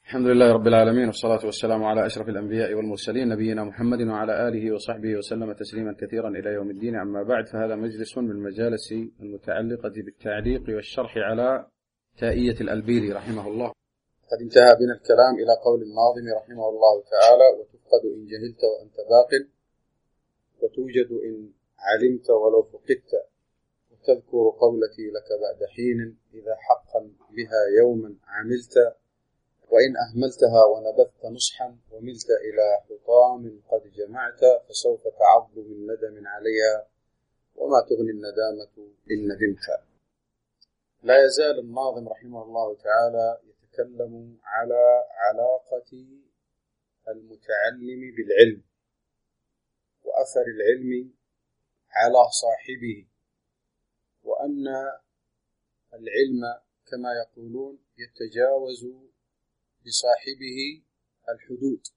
الحمد لله رب العالمين، والصلاة والسلام على أشرف الأنبياء والمرسلين نبينا محمد وعلى آله وصحبه وسلم تسليما كثيرا إلى يوم الدين. أما بعد، فهذا مجلس من المجالس المتعلقة بالتعليق والشرح على تائية الألبيري رحمه الله. قد انتهى بنا الكلام إلى قول الناظم رحمه الله تعالى: وتفقد إن جهلت وأنت باق، وتوجد إن علمت ولو فقدت، وتذكر قولتي لك بعد حين إذا حقا بها يوما عملت، وإن أهملتها ونبذت نصحا وملت إلى حطام قد جمعت، فسوف تعض من ندم عليها وما تغني الندامة إن ندمت. لا يزال الناظم رحمه الله تعالى يتكلم على علاقة المتعلم بالعلم وأثر العلم على صاحبه، وأن العلم كما يقولون يتجاوز بصاحبه الحدود.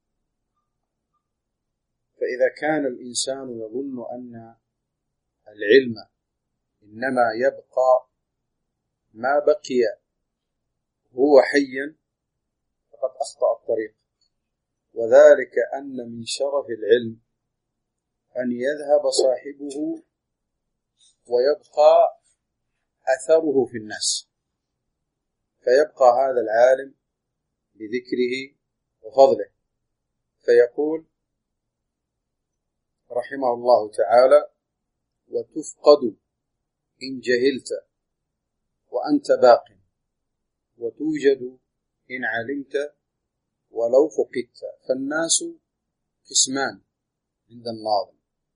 فإذا كان الإنسان يظن أن العلم إنما يبقى ما بقي هو حيا فقد أخطأ الطريق، وذلك أن من شرف العلم أن يذهب صاحبه ويبقى أثره في الناس، فيبقى هذا العالم بذكره وفضله. فيقول رحمه الله تعالى: وتفقد إن جهلت وأنت باق، وتوجد إن علمت ولو فقدت. فالناس قسمان عند الناظم: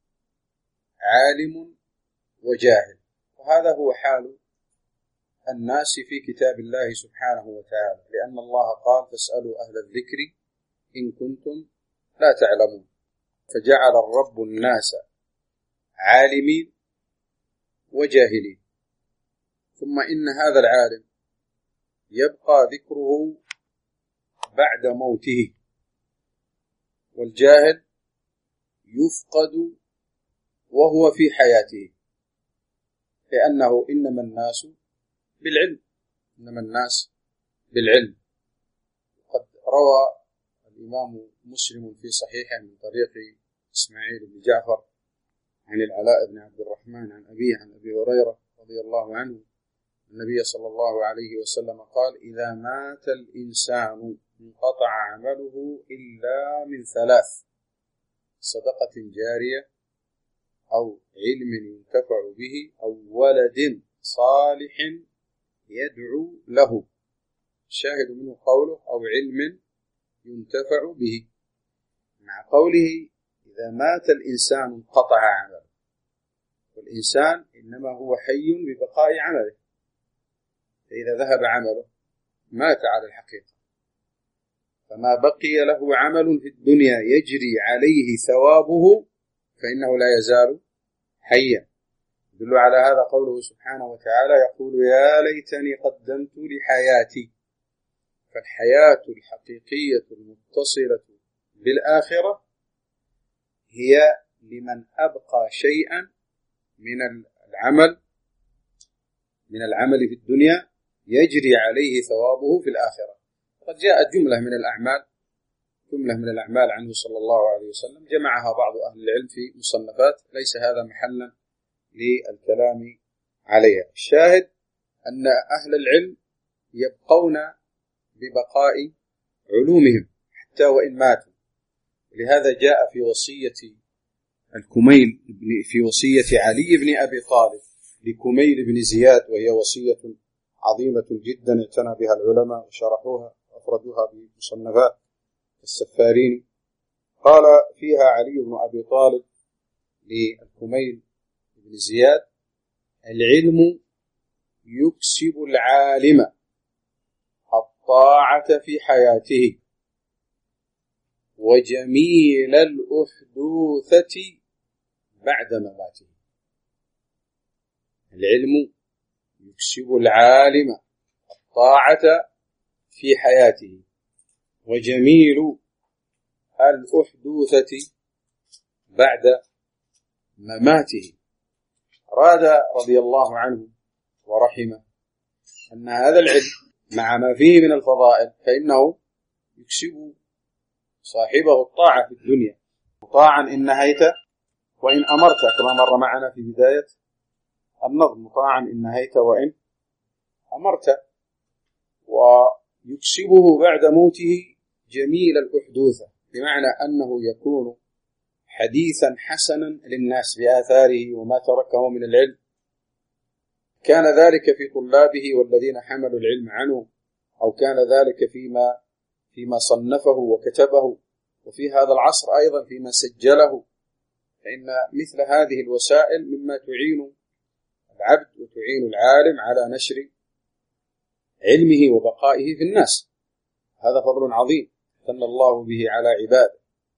عالم وجاهل، وهذا هو حال الناس في كتاب الله سبحانه وتعالى، لأن الله قال: فاسألوا أهل الذكر إن كنتم لا تعلمون. فجعل الرب الناس عالمين وجاهلين، ثم إن هذا العالم يبقى ذكره بعد موته، والجاهل يفقد وهو في حياته، لأنه إنما الناس بالعلم. قد روى الإمام مسلم في صحيحه من طريق إسماعيل بن جعفر عن العلاء بن عبد الرحمن عن أبيه عن أبي هريرة رضي الله عنه النبي صلى الله عليه وسلم قال: إذا مات الإنسان انقطع عمله إلا من ثلاث: صدقة جارية، أو علم ينتفع به، أو ولد صالح يدعو له. شاهد منه قوله: أو علم ينتفع به، مع قوله إذا مات الإنسان انقطع عمله، والإنسان إنما هو حي ببقاء عمله، فإذا ذهب عمله مات على الحقيقة، فما بقي له عمل في الدنيا يجري عليه ثوابه فإنه لا يزال حيا. يدل على هذا قوله سبحانه وتعالى: يقول: يا ليتني قدمت لحياتي. فالحياة الحقيقية المتصلة بالآخرة هي لمن أبقى شيئا من العمل في الدنيا يجري عليه ثوابه في الآخرة. قد جاءت جملة من الأعمال عنه صلى الله عليه وسلم، جمعها بعض أهل العلم في مصنفات، ليس هذا محلا للكلام عليها. الشاهد أن أهل العلم يبقون ببقاء علومهم حتى وإن ماتوا. لهذا جاء في وصية الكميل في وصية علي بن أبي طالب لكميل بن زياد، وهي وصية عظيمة جدا اعتنى بها العلماء وشرحوها وأفردوها بمصنفات السفارين. قال فيها علي بن أبي طالب للكميل بن زياد: العلم يكسب العالم الطاعة في حياته وجميل الأحدوثة بعد مماته. العلم يكسب العالم الطاعة في حياته وجميل الأحدوثة بعد مماته. أراد رضي الله عنه ورحمه أن هذا العلم مع ما فيه من الفضائل فإنه يكسب صاحبه الطاعة في الدنيا، مطاعا إن نهيت وإن أمرت، كما مر معنا في بداية النظم، مطاعا إن نهيت وإن أمرت. ويكسبه بعد موته جميل الأحدوثة، بمعنى أنه يكون حديثا حسنا للناس بآثاره وما تركه من العلم. كان ذلك في طلابه والذين حملوا العلم عنه، أو كان ذلك فيما صنفه وكتبه، وفي هذا العصر أيضا فيما سجله. فإن مثل هذه الوسائل مما تعين العبد وتعين العالم على نشر علمه وبقائه في الناس. هذا فضل عظيم ثنى الله به على عباده.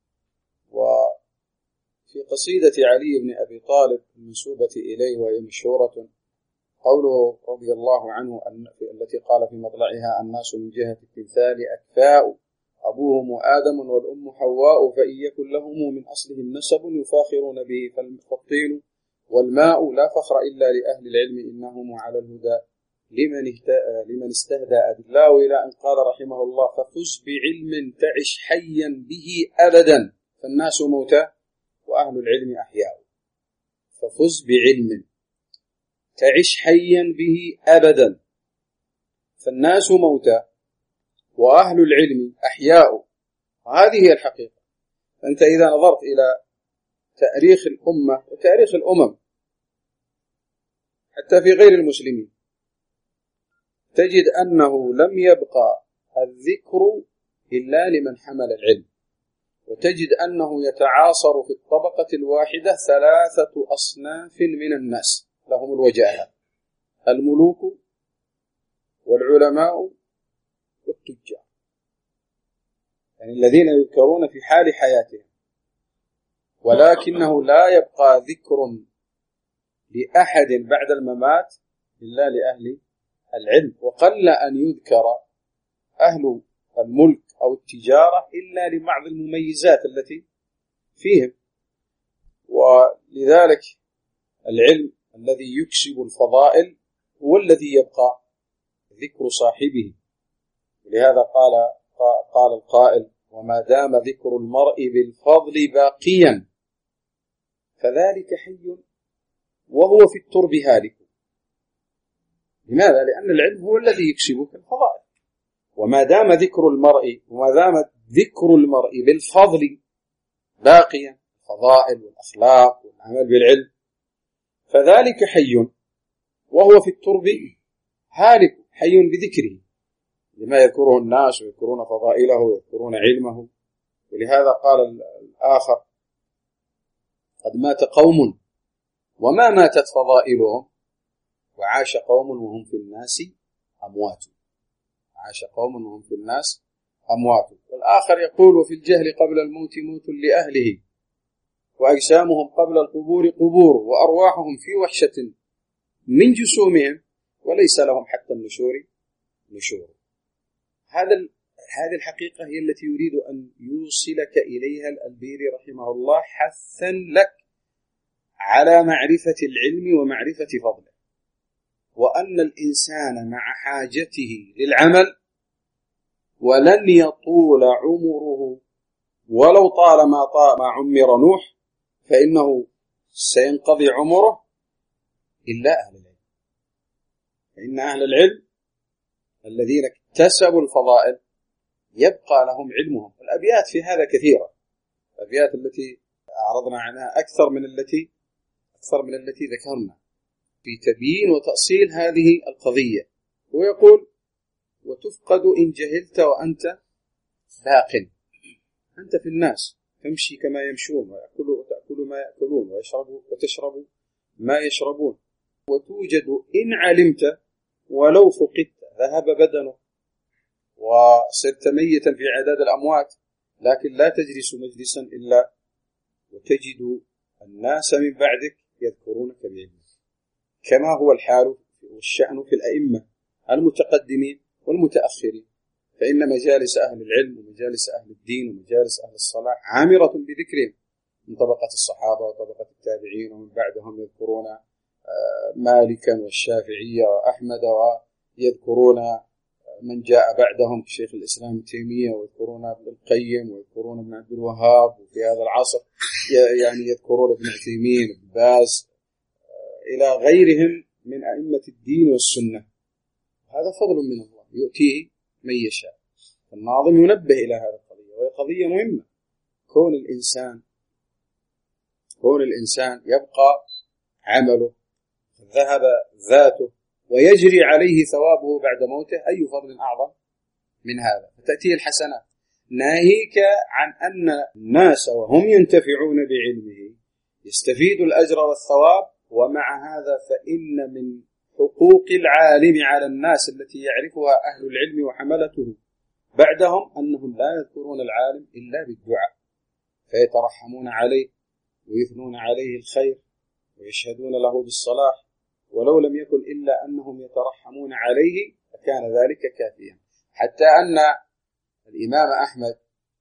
وفي قصيدة علي بن أبي طالب المنسوبة إليه وهي مشهورة قوله رضي الله عنه التي قال في مطلعها: الناس من جهة التمثال أكفاء، أبوهم آدم والأم حواء، فإن يكن لهم من أصلهم نسب يفاخرون به فالطين والماء، لا فخر إلا لأهل العلم إنهم على الهدى لمن استهدى أدلاء، إلى أن قال رحمه الله: ففز بعلم تعش حيا به أبدا فالناس موتى وأهل العلم أحياء. ففز بعلم تعش حيا به أبدا فالناس موتى وأهل العلم أحياء. هذه هي الحقيقة. فأنت إذا نظرت إلى تاريخ الأمة وتاريخ الأمم حتى في غير المسلمين، تجد أنه لم يبقى الذكر إلا لمن حمل العلم، وتجد أنه يتعاصر في الطبقة الواحدة 3 أصناف من الناس لهم الوجاهة: الملوك والعلماء والتجار، يعني الذين يذكرون في حال حياتهم، ولكنه لا يبقى ذكر لأحد بعد الممات إلا لأهل العلم، وقل أن يذكر أهل الملك أو التجارة إلا لبعض المميزات التي فيهم. ولذلك العلم الذي يكسب الفضائل هو الذي يبقى ذكر صاحبه. ولهذا قال القائل: وما دام ذكر المرء بالفضل باقيا فذلك حي وهو في الترب هالك. لماذا؟ لأن العلم هو الذي يكسبك الفضائل. وما دام ذكر المرء بالفضل باقيا، الفضائل والأخلاق والعمل بالعلم، فذلك حي وهو في الترب هالك، حي بذكره، لما يذكره الناس ويذكرون فضائله ويذكرون علمه. ولهذا قال الآخر: قد مات قوم وما ماتت فضائلهم، وعاش قوم وهم في الناس أموات. عاش قوم وهم في الناس أموات. والآخر يقول: وفي الجهل قبل الموت موت لأهله، وأجسامهم قبل القبور قبور، وأرواحهم في وحشة من جسومهم، وليس لهم حتى النشور نشور. هذه الحقيقة هي التي يريد أن يوصلك إليها الألبيري رحمه الله، حثا لك على معرفة العلم ومعرفة فضله، وأن الإنسان مع حاجته للعمل ولن يطول عمره ولو طال ما عمر نوح، فإنه سينقضي عمره إلا أهل العلم. فإن أهل العلم الذين اكتسبوا الفضائل يبقى لهم علمهم. والأبيات في هذا كثيرة، الأبيات التي أعرضنا عنها أكثر من التي ذكرنا في تبيين وتأصيل هذه القضية. ويقول: وتفقد إن جهلت وأنت باق. أنت في الناس تمشي كما يمشون، وتأكل ما يأكلون، وتشرب ما يشربون، وتوجد إن علمت ولو فقدت. ذهب بدنه وصرت ميتا في عداد الأموات، لكن لا تجلس مجلسا إلا وتجد الناس من بعدك يذكرونك بعلمك، كما هو الحال والشأن في الأئمة المتقدمين والمتأخرين. فإن مجالس أهل العلم ومجالس أهل الدين ومجالس أهل الصلاح عامرة بذكرهم، من طبقة الصحابة وطبقة التابعين ومن بعدهم يذكرون مالكا والشافعية وأحمد، ويذكرون من جاء بعدهم كشيخ الإسلام ابن تيمية، ويذكرون ابن القيم، ويذكرون ابن عبد الوهاب، وفي هذا العصر يعني يذكرون ابن عثيمين، ابن باز، إلى غيرهم من أئمة الدين والسنة. هذا فضل من الله يؤتيه من يشاء. الناظم ينبه إلى هذه القضية، وهي قضية مهمة. كون الإنسان يبقى عمله، ذهب ذاته، ويجري عليه ثوابه بعد موته، أي فضل أعظم من هذا؟ فتأتي الحسنات. ناهيك عن أن الناس وهم ينتفعون بعلمه يستفيدوا الأجر والثواب، ومع هذا فإن من حقوق العالم على الناس التي يعرفها أهل العلم وحملته بعدهم أنهم لا يذكرون العالم إلا بالدعاء، فيترحمون عليه ويثنون عليه الخير ويشهدون له بالصلاح، ولو لم يكن إلا أنهم يترحمون عليه فكان ذلك كافيا. حتى أن الإمام أحمد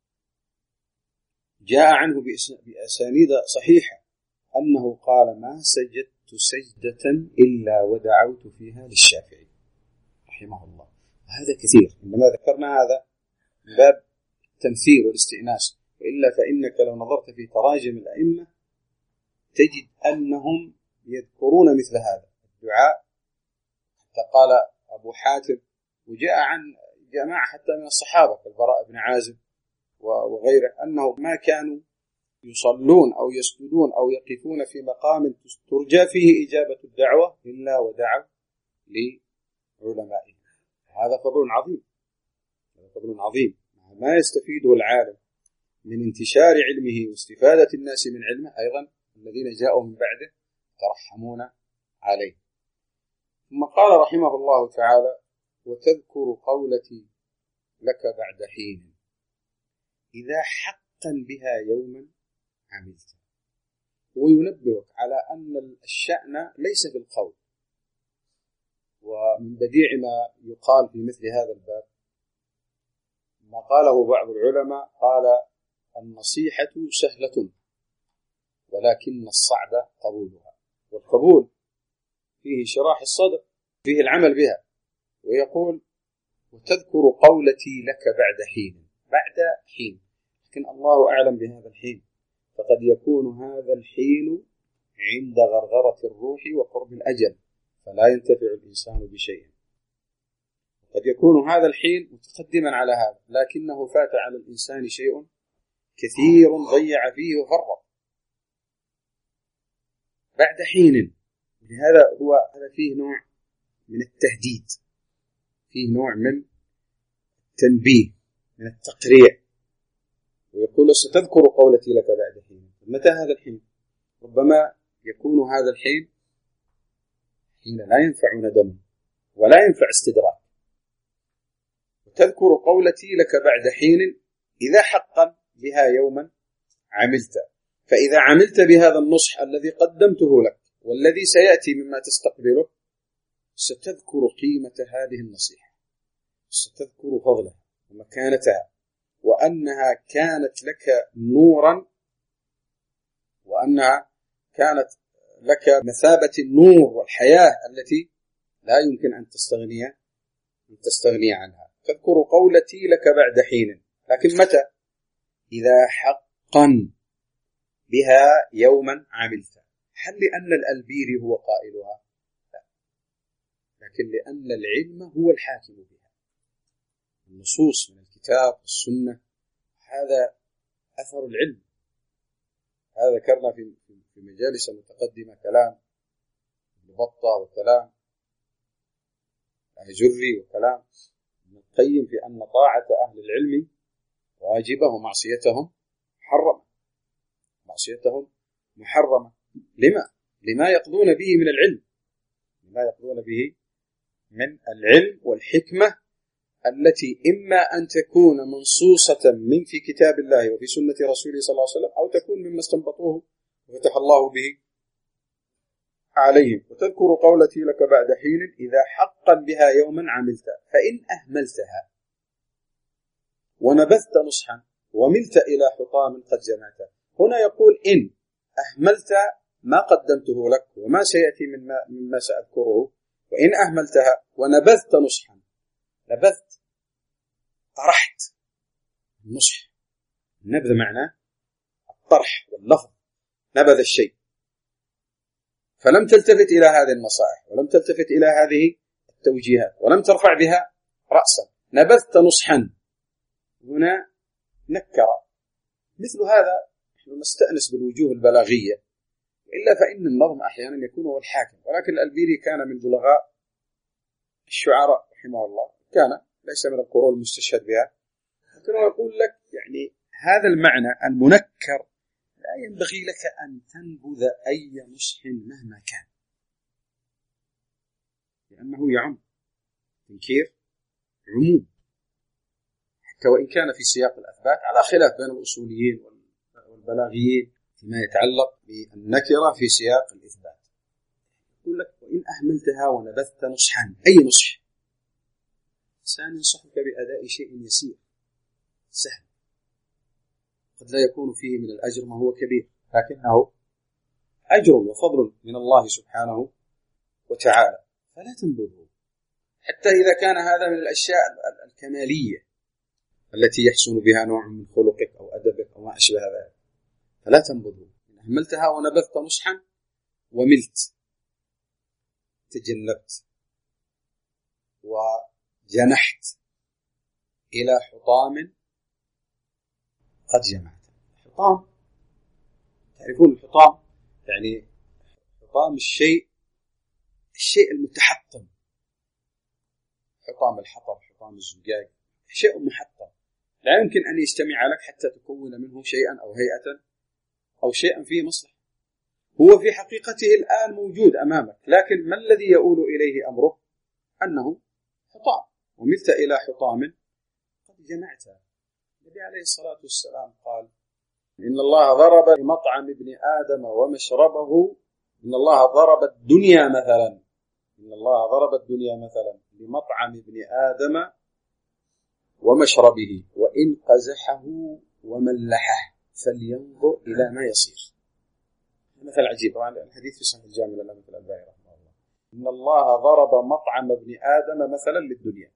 جاء عنه بأسانيد صحيحة أنه قال: ما سجدت سجدة إلا ودعوت فيها للشافعي رحمه الله. هذا كثير، إنما ذكرنا هذا من باب التمثيل والاستئناس، وإلا فإنك لو نظرت في تراجم الأئمة تجد أنهم يذكرون مثل هذا الدعاء. حتى قال أبو حاتم، وجاء عن جماعة حتى من الصحابة كالبراء بن عازب وغيره، أنه ما كانوا يصلون أو يسجدون أو يقفون في مقام ترجى فيه إجابة الدعوة إلا ودعوا لعلمائهم. هذا فضل عظيم، هذا فضل عظيم. ما يستفيده العالم من انتشار علمه واستفادة الناس من علمه، أيضا الذين جاءوا من بعده ترحمون عليه. ثم قال رحمه الله تعالى: وتذكر قولتي لك بعد حين إذا حقا بها يوما عملت. وينبهك على أن الشأن ليس في القول. ومن بديع ما يقال في مثل هذا الباب ما قاله بعض العلماء، قال: النصيحة سهلة ولكن الصعب قبولها. والقبول فيه شراح الصدر، فيه العمل بها. ويقول: وتذكر قولتي لك بعد حين، بعد حين، لكن الله أعلم بهذا الحين، فقد يكون هذا الحين عند غرغرة الروح وقرب الأجل، فلا ينتفع الإنسان بشيء. قد يكون هذا الحين متقدما على هذا، لكنه فات على الإنسان شيء كثير ضيع فيه وفرط بعد حين. لهذا هذا فيه نوع من التهديد، فيه نوع من التنبيه، من التقريع. ويقول: ستذكر قولتي لك بعد حين. متى هذا الحين؟ ربما يكون هذا الحين حين لا ينفع ندم ولا ينفع استدراك. وتذكر قولتي لك بعد حين إذا حقا بها يوما عملت. فإذا عملت بهذا النصح الذي قدمته لك والذي سيأتي مما تستقبله، ستذكر قيمة هذه النصيحة، ستذكر فضلها ومكانتها، وأنها كانت لك نورا، وأنها كانت لك مثابة النور والحياة التي لا يمكن أن تستغني عنها. تذكر قولتي لك بعد حين، لكن متى؟ إذا حقا بها يوما عملت. هل لأن الألبيري هو قائلها؟ لا، لكن لأن العلم هو الحاكم بها. النصوص من الكتاب والسنة هذا أثر العلم. هذا ذكرنا في مجالس متقدمة كلام ابن بطة وكلام الجري وكلام ابن القيم في أن طاعة أهل العلم واجبة ومعصيتهم محرمة. لما يقضون به من العلم، لما يقضون به من العلم والحكمة التي إما أن تكون منصوصة من في كتاب الله وفي سنة رسوله صلى الله عليه وسلم، أو تكون مما استنبطوه وفتح الله به عليهم. وتذكر قولتي لك بعد حين إذا حقا بها يوما عملت، فإن أهملتها ونبذت نصحا وملت إلى حطام قد جمعت. هنا يقول: إن أهملت ما قدمته لك وما سيأتي مما سأذكره، وإن أهملتها ونبذت نصحا نبذت، طرحت. النصح، النبذ معناه الطرح واللفظ، نبذ الشيء، فلم تلتفت إلى هذه النصائح ولم تلتفت إلى هذه التوجيهات ولم ترفع بها رأسا، نبذت نصحا. هنا نكر. مثل هذا نحن نستأنس بالوجوه البلاغية، إلا فإن النظم أحيانا يكون هو الحاكم. ولكن الألبيري كان من بلغاء الشعراء رحمه الله، كان ليس من القرون المستشهد بها، لكن يقول لك يعني هذا المعنى المنكر لا ينبغي لك أن تنبذ أي نصح مهما كان، لأنه يعم. تنكير عموم، حتى وإن كان في سياق الأثبات، على خلاف بين الأصوليين والبلاغيين فيما يتعلق بالنكرة في سياق الإثبات. يقول لك وإن أهملتها ونبذت نصحا، أي نصح؟ إنسان ينصحك بأداء شيء يسير سهل، قد لا يكون فيه من الأجر ما هو كبير، لكنه أجر وفضل من الله سبحانه وتعالى، فلا تنبذه. حتى إذا كان هذا من الأشياء الكمالية التي يحسن بها نوع من خلقك أو أدبك أو ما أشبه ذلك، فلا تنبذه. إن أهملتها ونبذت نصحا وملت، تجنبت وجنحت إلى حطام قد جمعت. حطام، تعرفون الحطام؟ يعني حطام الشيء المتحطم، حطام الحطب، حطام الزجاج، شيء محطم لا يمكن أن يجتمع لك حتى تكون منه شيئا أو هيئة أو شيئا فيه مصلحة. هو في حقيقته الآن موجود أمامك، لكن ما الذي يؤول إليه أمره؟ أنه حطام، وملت إلى حطام قد جمعتها. النبي عليه الصلاة والسلام قال إن الله ضرب لمطعم ابن آدم ومشربه، إن الله ضرب الدنيا مثلا، إن الله ضرب الدنيا مثلا لمطعم ابن آدم ومشربه وإن قزحه وملحه فلينظر إلى ما يصير. مثل عجيب، طبعا الحديث في صحيح الجامع للإمام الألباني رحمه الله. إن الله ضرب مطعم ابن آدم مثلا للدنيا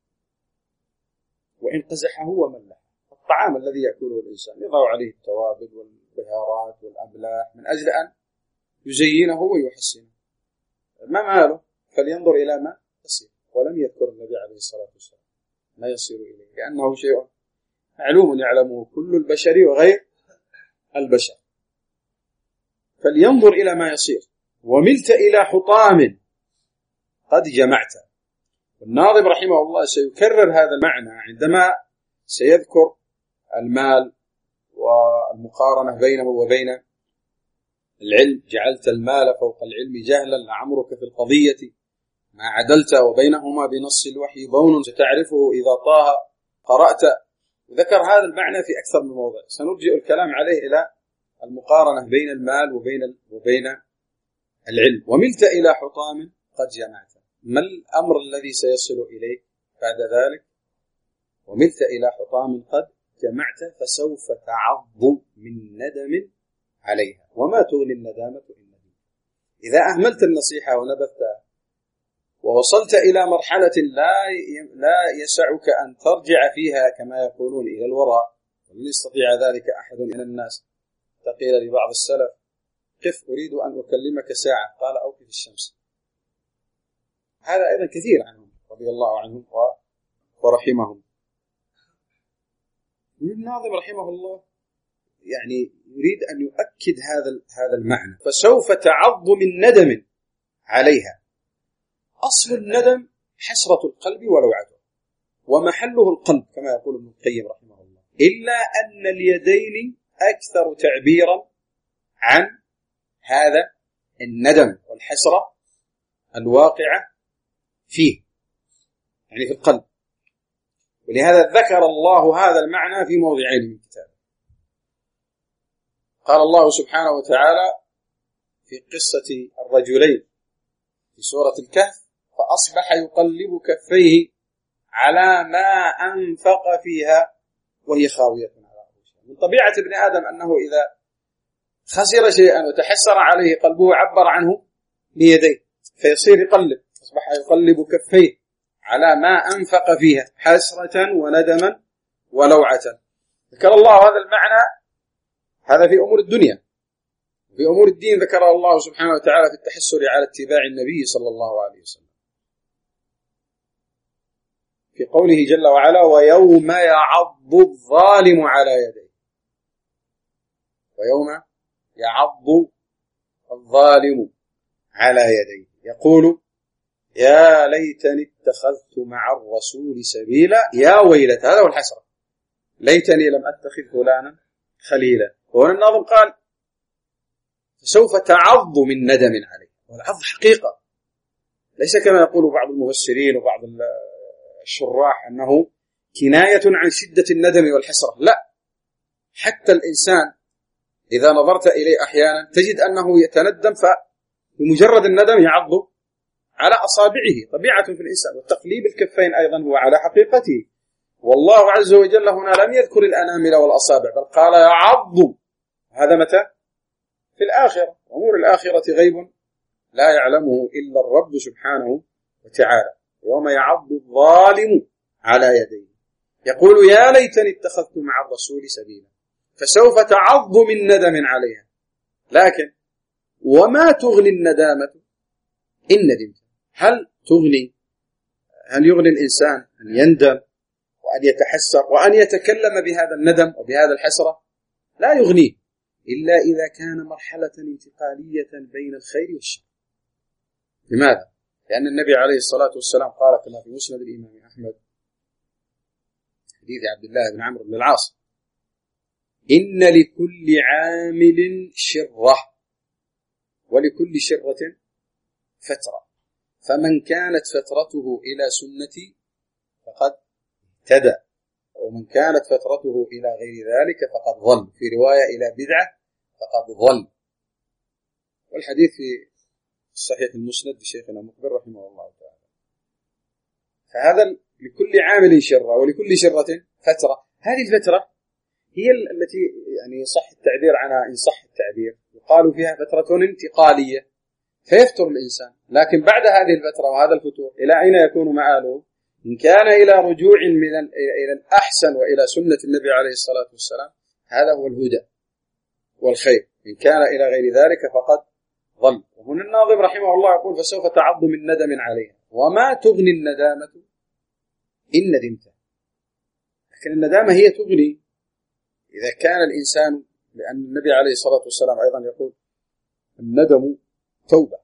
وإن قزحه وملحه. الطعام الذي يأكله الإنسان يضع عليه التوابل والبهارات والأملاح من أجل أن يزينه ويحسنه، ما ماله؟ فلينظر إلى ما يصير. ولم يذكر النبي عليه الصلاة والسلام ما يصير إليه، لأنه شيء معلوم يعلمه كل البشر وغير البشر. فلينظر إلى ما يصير. وملت إلى حطام قد جمعت. والناظم رحمه الله سيكرر هذا المعنى عندما سيذكر المال والمقارنة بينه وبين العلم. جعلت المال فوق العلم جهلا لعمرك في القضية ما عدلت، وبينهما بنص الوحي بون ستعرفه إذا طه قرأت. ذكر هذا المعنى في أكثر من موضع، سنرجئ الكلام عليه إلى المقارنة بين المال وبين العلم. وملت إلى حطام قد جمعت. ما الأمر الذي سيصل إليه بعد ذلك؟ وملت إلى حطام قد جمعت فسوف تعض من ندم عليها وما تغني الندامة إن ندمت. إذا أهملت النصيحة ونبذتها ووصلت إلى مرحلة لا يسعك أن ترجع فيها كما يقولون إلى الوراء، ولن يستطيع ذلك أحد من الناس. فقيل لبعض السلف قف أريد أن أكلمك ساعة، قال أوقف الشمس. هذا أيضا كثير عنهم رضي الله عنهم ورحمهم. الناظم رحمه الله يعني يريد أن يؤكد هذا المعنى. فسوف تعض من ندم عليها. أصل الندم حسرة القلب ولوعته، ومحله القلب كما يقول ابن القيم رحمه الله، إلا أن اليدين أكثر تعبيرا عن هذا الندم والحسرة الواقعة فيه، يعني في القلب. ولهذا ذكر الله هذا المعنى في موضعين من كتابه. قال الله سبحانه وتعالى في قصة الرجلين في سورة الكهف فأصبح يقلب كفيه على ما أنفق فيها وهي خاوية على عروشها. من طبيعة ابن آدم أنه إذا خسر شيئا وتحسر عليه قلبه عبر عنه بيديه، فيصير يقلب. أصبح يقلب كفيه على ما أنفق فيها حسرة وندما ولوعة. ذكر الله هذا المعنى، هذا في أمور الدنيا. في أمور الدين ذكر الله سبحانه وتعالى في التحسر على اتباع النبي صلى الله عليه وسلم في قوله جل وعلا: ويوم يعض الظالم على يديه. ويوم يعض الظالم على يديه يقول: يا ليتني اتخذت مع الرسول سبيلا يا ويلتى. هذا هو الحسرة، ليتني لم أتخذ فلانا خليلا. وهنا الناظم قال: سوف تعض من ندم عليه. والعض حقيقة، ليس كما يقول بعض المفسرين وبعض الشراح أنه كناية عن شدة الندم والحسرة. لا، حتى الإنسان إذا نظرت إليه أحيانا تجد أنه يتندم، فبمجرد الندم يعض على أصابعه، طبيعة في الإنسان. وتقليب الكفين أيضا هو على حقيقته. والله عز وجل هنا لم يذكر الأنامل والأصابع، بل قال يعض. هذا متى؟ في الآخرة. أمور الآخرة غيب لا يعلمه إلا الرب سبحانه وتعالى. يوم يعض الظالم على يديه يقول: يا ليتني اتخذت مع الرسول سبيلا. فسوف تعض من ندم عليها. لكن وما تغني الندامة إن ندمت. هل يغني الإنسان أن يندم وأن يتحسر وأن يتكلم بهذا الندم وبهذا الحسرة؟ لا يغنيه إلا إذا كان مرحلة انتقالية بين الخير والشر. لماذا؟ لأن النبي عليه الصلاة والسلام قال كما في مسند الإمام أحمد حديث عبد الله بن عمرو بن العاص: إن لكل عامل شرة ولكل شرة فترة، فمن كانت فترته إلى سنتي فقد اهتدى، ومن كانت فترته إلى غير ذلك فقد ضل، في رواية إلى بدعة فقد ضل. والحديث في الصحيح المسند لشيخنا مقبل رحمه الله تعالى. فهذا لكل عامل شرة ولكل شرة فترة. هذه الفترة هي التي يعني صح التعبير عنها، إن صح التعبير، يقال فيها فترة انتقالية فيفتر الإنسان. لكن بعد هذه الفترة وهذا الفتور إلى أين يكون مآله؟ إن كان إلى رجوع إلى الأحسن وإلى سنة النبي عليه الصلاة والسلام هذا هو الهدى والخير. إن كان إلى غير ذلك فقد ضل. وهنا الناظم رحمه الله يقول: فسوف تعض من ندم عليها وما تغني الندامة إن ندمت. لكن الندامة هي تغني إذا كان الإنسان، لأن النبي عليه الصلاة والسلام أيضا يقول: الندم توبة.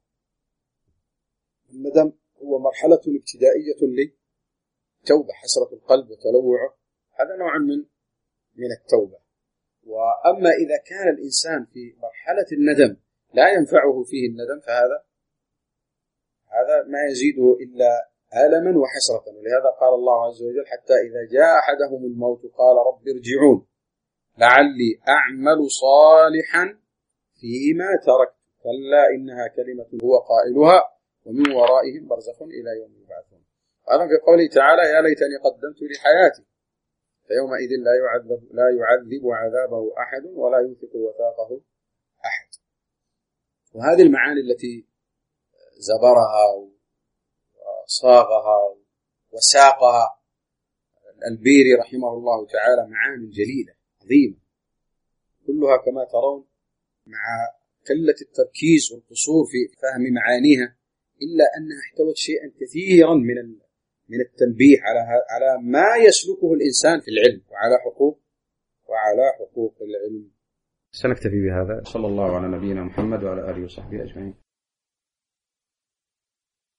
الندم هو مرحلة ابتدائية للتوبة، حسرة القلب وتلوعه، هذا نوع من التوبة. وأما إذا كان الإنسان في مرحلة الندم لا ينفعه فيه الندم فهذا ما يزيده إلا ألما وحسرة. ولهذا قال الله عز وجل: حتى إذا جاء أحدهم الموت قال رب ارجعون لعلي أعمل صالحا فيما تركت كلا إنها كلمة هو قائلها ومن ورائهم برزخ إلى يوم يبعثون. هذا في قوله تعالى: يا ليتني قدمت لحياتي فيومئذ لا يعذب عذابه أحد ولا يوثق وثاقه أحد. وهذه المعاني التي زبرها وصاغها وساقها البيري رحمه الله تعالى معاني جليلة عظيمة، كلها كما ترون مع قلة التركيز والقصور في فهم معانيها، إلا أنها احتوت شيئا كثيرا من التنبيه على ما يسلكه الإنسان في العلم وعلى حقوق العلم. سنكتفي بهذا. صلى الله على نبينا محمد وعلى آله وصحبه أجمعين.